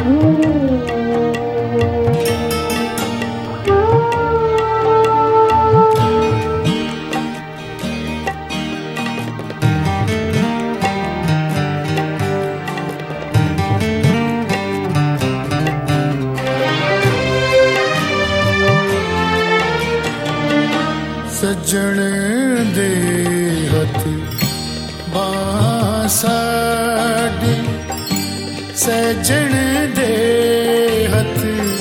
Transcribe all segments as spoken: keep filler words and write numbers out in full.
सजण दे हथ बासाडी, सजण दे हथ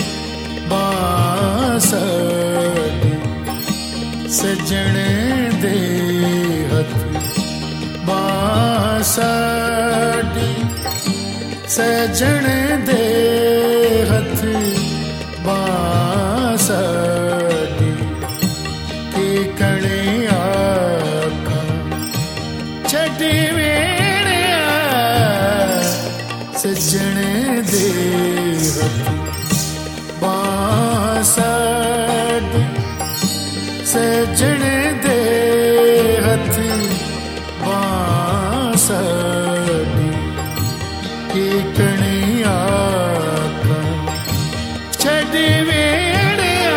बासाडी, सजण दे हथ बासाडी, सजण दे हथ बासाडी, कणे आका छड़ी वेणिया, सजण दे हथ बासाडी, सजण दे हथ बासाडी, कणे आका छड़ी वेणिया,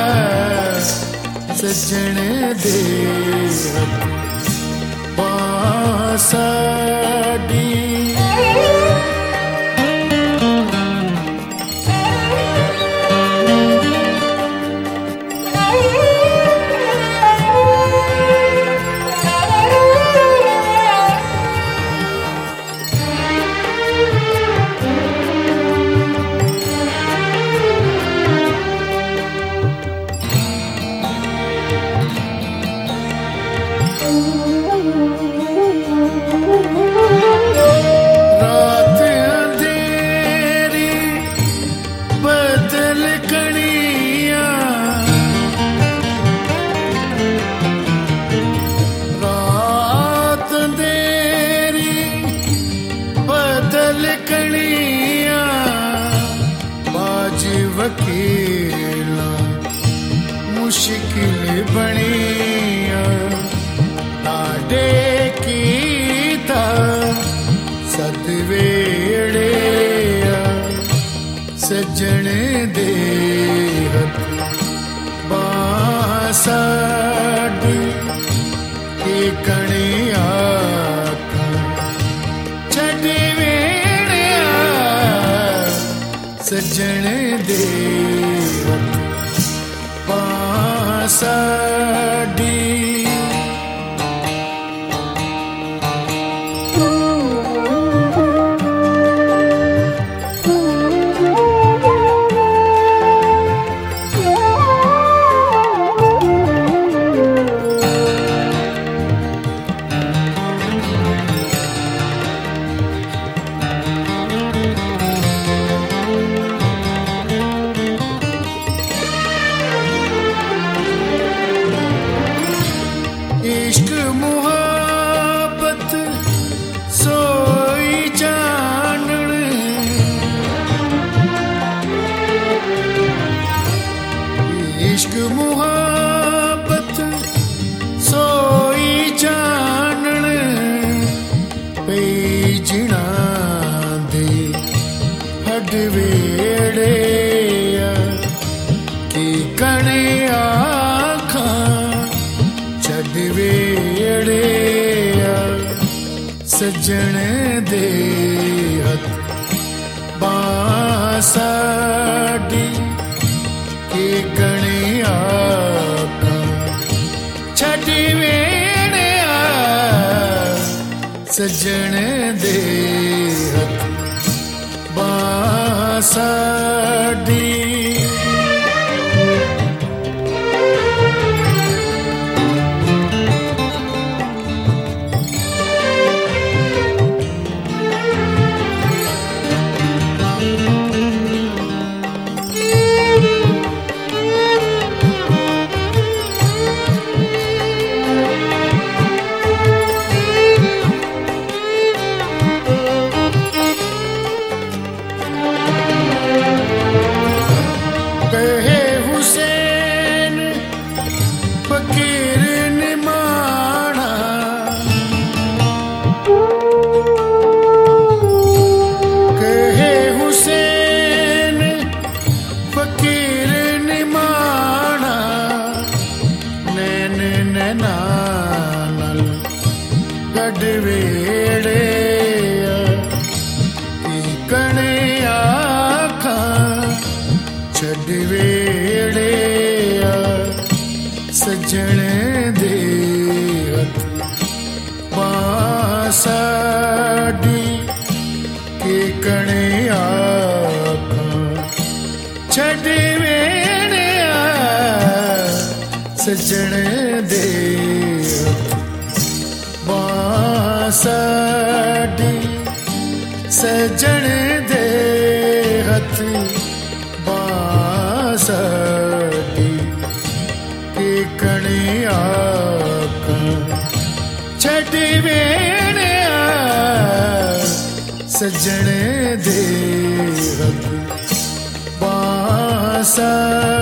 सजण दे हथ बासाडी। रात अंधेरी बदल कणिया, रात अंधेरी बदल कणिया, बाज वकीला मुश्किल बनिया, लाडे कीता सद वेड़े, सजण दे हथ बासाडी, कणे आका छड़ी वेणिया, सजण दे हथ बासाडी। इश्क मुहब्बत सोई जानन, इश्क मुहब्बत सोई जानन, पेजना दे हड वेड़े, की कणे आखा छड़ वेड़े, सजण दे हथ बासाडी, कणे आका छड़ वेड़िया, सजण दे हथ बासाडी। सजण दे हथ बांसाडी के कणे आखां छड़ वेणे आ सजण दे हथ बांसाडी सजण दे हथ बांसाडी के कणे आखां छड़ वेणे आ सजण दे हथ बांसा